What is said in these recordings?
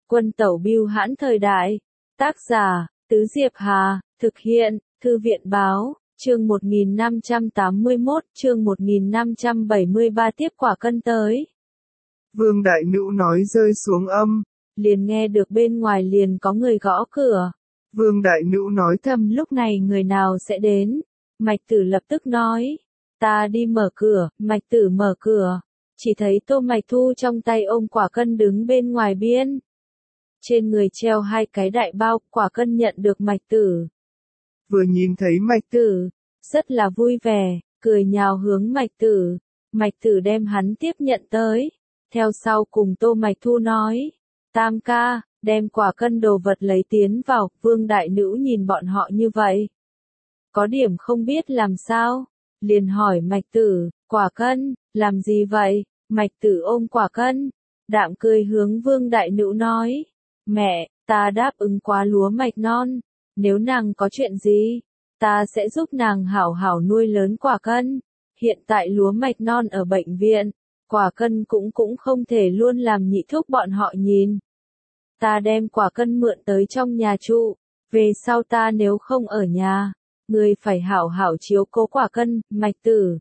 Quân tẩu bưu hãn thời đại. Tác giả, Tứ Diệp Hà, thực hiện, Thư viện Báo, chương 1581, chương 1573 tiếp quả cân tới. Vương Đại Nữ nói rơi xuống âm. Liền nghe được bên ngoài liền có người gõ cửa. Vương Đại Nữ nói thầm lúc này người nào sẽ đến. Mạch Tử lập tức nói. Ta đi mở cửa, Mạch Tử mở cửa. Chỉ thấy Tô Mạch Thu trong tay ôm quả cân đứng bên ngoài biên. Trên người treo hai cái đại bao, quả cân nhận được Mạch Tử. Vừa nhìn thấy Mạch Tử, rất là vui vẻ, cười nhào hướng Mạch Tử. Mạch Tử đem hắn tiếp nhận tới. Theo sau cùng Tô Mạch Thu nói. Tam ca, đem quả cân đồ vật lấy tiến vào, Vương Đại Nữ nhìn bọn họ như vậy. Có điểm không biết làm sao, liền hỏi Mạch Tử, quả cân, làm gì vậy? Mạch Tử ôm quả cân, đạm cười hướng Vương Đại Nữ nói. Mẹ, ta đáp ứng quá lúa mạch non, nếu nàng có chuyện gì, ta sẽ giúp nàng hảo hảo nuôi lớn quả cân. Hiện tại lúa mạch non ở bệnh viện, quả cân cũng không thể luôn làm nhị thúc bọn họ nhìn. Ta đem quả cân mượn tới trong nhà trụ, về sau ta nếu không ở nhà, ngươi phải hảo hảo chiếu cố quả cân. Mạch Tử,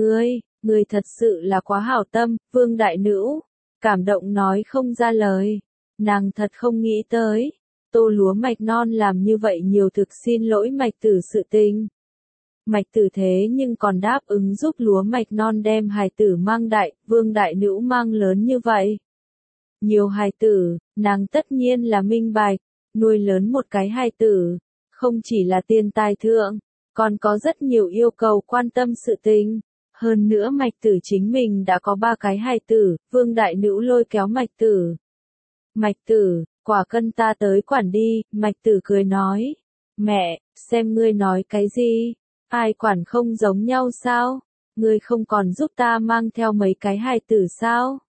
ngươi thật sự là quá hảo tâm. Vương Đại Nữ, cảm động nói không ra lời, nàng thật không nghĩ tới, tô lúa mạch non làm như vậy nhiều, thực xin lỗi Mạch Tử sự tình. Mạch Tử thế nhưng còn đáp ứng giúp lúa mạch non đem hài tử mang đại, Vương Đại Nữ mang lớn như vậy. Nhiều hài tử, nàng tất nhiên là minh bạch, nuôi lớn một cái hài tử, không chỉ là tiền tài thượng, còn có rất nhiều yêu cầu quan tâm sự tình. Hơn nữa Mạch Tử chính mình đã có 3 cái hài tử, Vương Đại Nữ lôi kéo Mạch Tử. Mạch Tử, quả cân ta tới quản đi. Mạch Tử cười nói. Mẹ, xem ngươi nói cái gì? Ai quản không giống nhau sao? Ngươi không còn giúp ta mang theo mấy cái hài tử sao?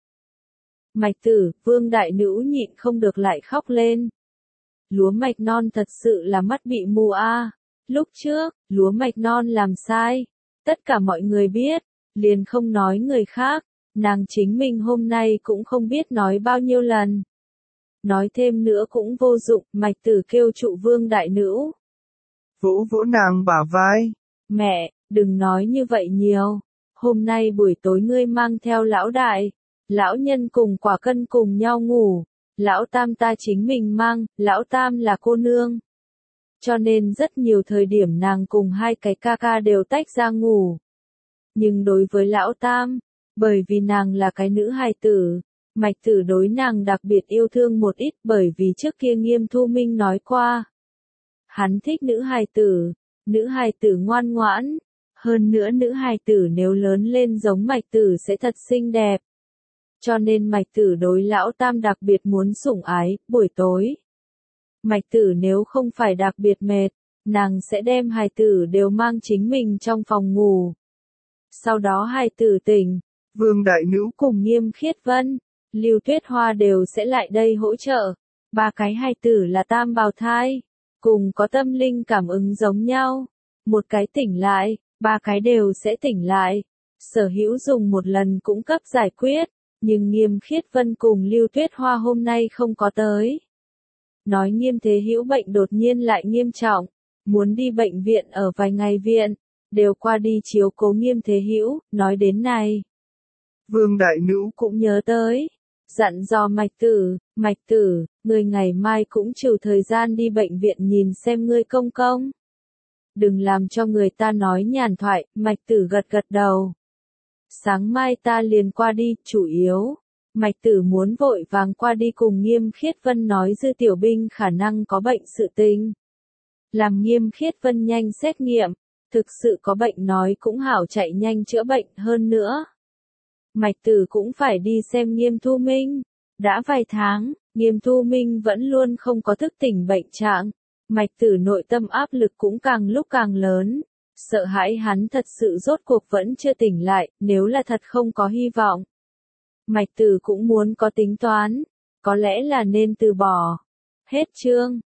Mạch Tử, Vương Đại Nữ nhịn không được lại khóc lên. Lúa mạch non thật sự là mắt bị mù a. Lúc trước, lúa mạch non làm sai, tất cả mọi người biết, liền không nói người khác, nàng chính mình hôm nay cũng không biết nói bao nhiêu lần. Nói thêm nữa cũng vô dụng, Mạch Tử kêu trụ Vương Đại Nữ. Vỗ vỗ nàng bả vai. Mẹ, đừng nói như vậy nhiều, hôm nay buổi tối ngươi mang theo lão đại, lão nhân cùng quả cân cùng nhau ngủ, lão tam ta chính mình mang, lão tam là cô nương. Cho nên rất nhiều thời điểm nàng cùng hai cái ca ca đều tách ra ngủ. Nhưng đối với lão tam, bởi vì nàng là cái nữ hài tử, Mạch Tử đối nàng đặc biệt yêu thương một ít, bởi vì trước kia Nghiêm Thu Minh nói qua. Hắn thích nữ hài tử ngoan ngoãn, hơn nữa nữ hài tử nếu lớn lên giống Mạch Tử sẽ thật xinh đẹp. Cho nên Mạch Tử đối lão tam đặc biệt muốn sủng ái. Buổi tối, Mạch Tử nếu không phải đặc biệt mệt, nàng sẽ đem hài tử đều mang chính mình trong phòng ngủ. Sau đó hài tử tỉnh, Vương Đại Nữ cùng Nghiêm Khiết Vân, Lưu Tuyết Hoa đều sẽ lại đây hỗ trợ. 3 cái hài tử là tam bào thai, cùng có tâm linh cảm ứng giống nhau. Một cái tỉnh lại, 3 cái đều sẽ tỉnh lại. Sở hữu dùng một lần cũng cấp giải quyết, nhưng Nghiêm Khiết Vân cùng Lưu Tuyết Hoa hôm nay không có tới. Nói Nghiêm Thế Hữu bệnh đột nhiên lại nghiêm trọng, muốn đi bệnh viện ở vài ngày viện, đều qua đi chiếu cố Nghiêm Thế Hữu. Nói đến này, Vương Đại Nữ cũng nhớ tới, dặn dò Mạch Tử, ngươi ngày mai cũng trừ thời gian đi bệnh viện nhìn xem ngươi công công. Đừng làm cho người ta nói nhàn thoại. Mạch Tử gật gật đầu. Sáng mai ta liền qua đi, chủ yếu, Mạch Tử muốn vội vàng qua đi cùng Nghiêm Khiết Vân nói Dư Tiểu Binh khả năng có bệnh sự tình. Làm Nghiêm Khiết Vân nhanh xét nghiệm, thực sự có bệnh nói cũng hảo chạy nhanh chữa bệnh. Hơn nữa, Mạch Tử cũng phải đi xem Nghiêm Thu Minh. Đã vài tháng, Nghiêm Thu Minh vẫn luôn không có thức tỉnh bệnh trạng. Mạch Tử nội tâm áp lực cũng càng lúc càng lớn. Sợ hãi hắn thật sự rốt cuộc vẫn chưa tỉnh lại, nếu là thật không có hy vọng. Mạch Tử cũng muốn có tính toán, có lẽ là nên từ bỏ. Hết chương.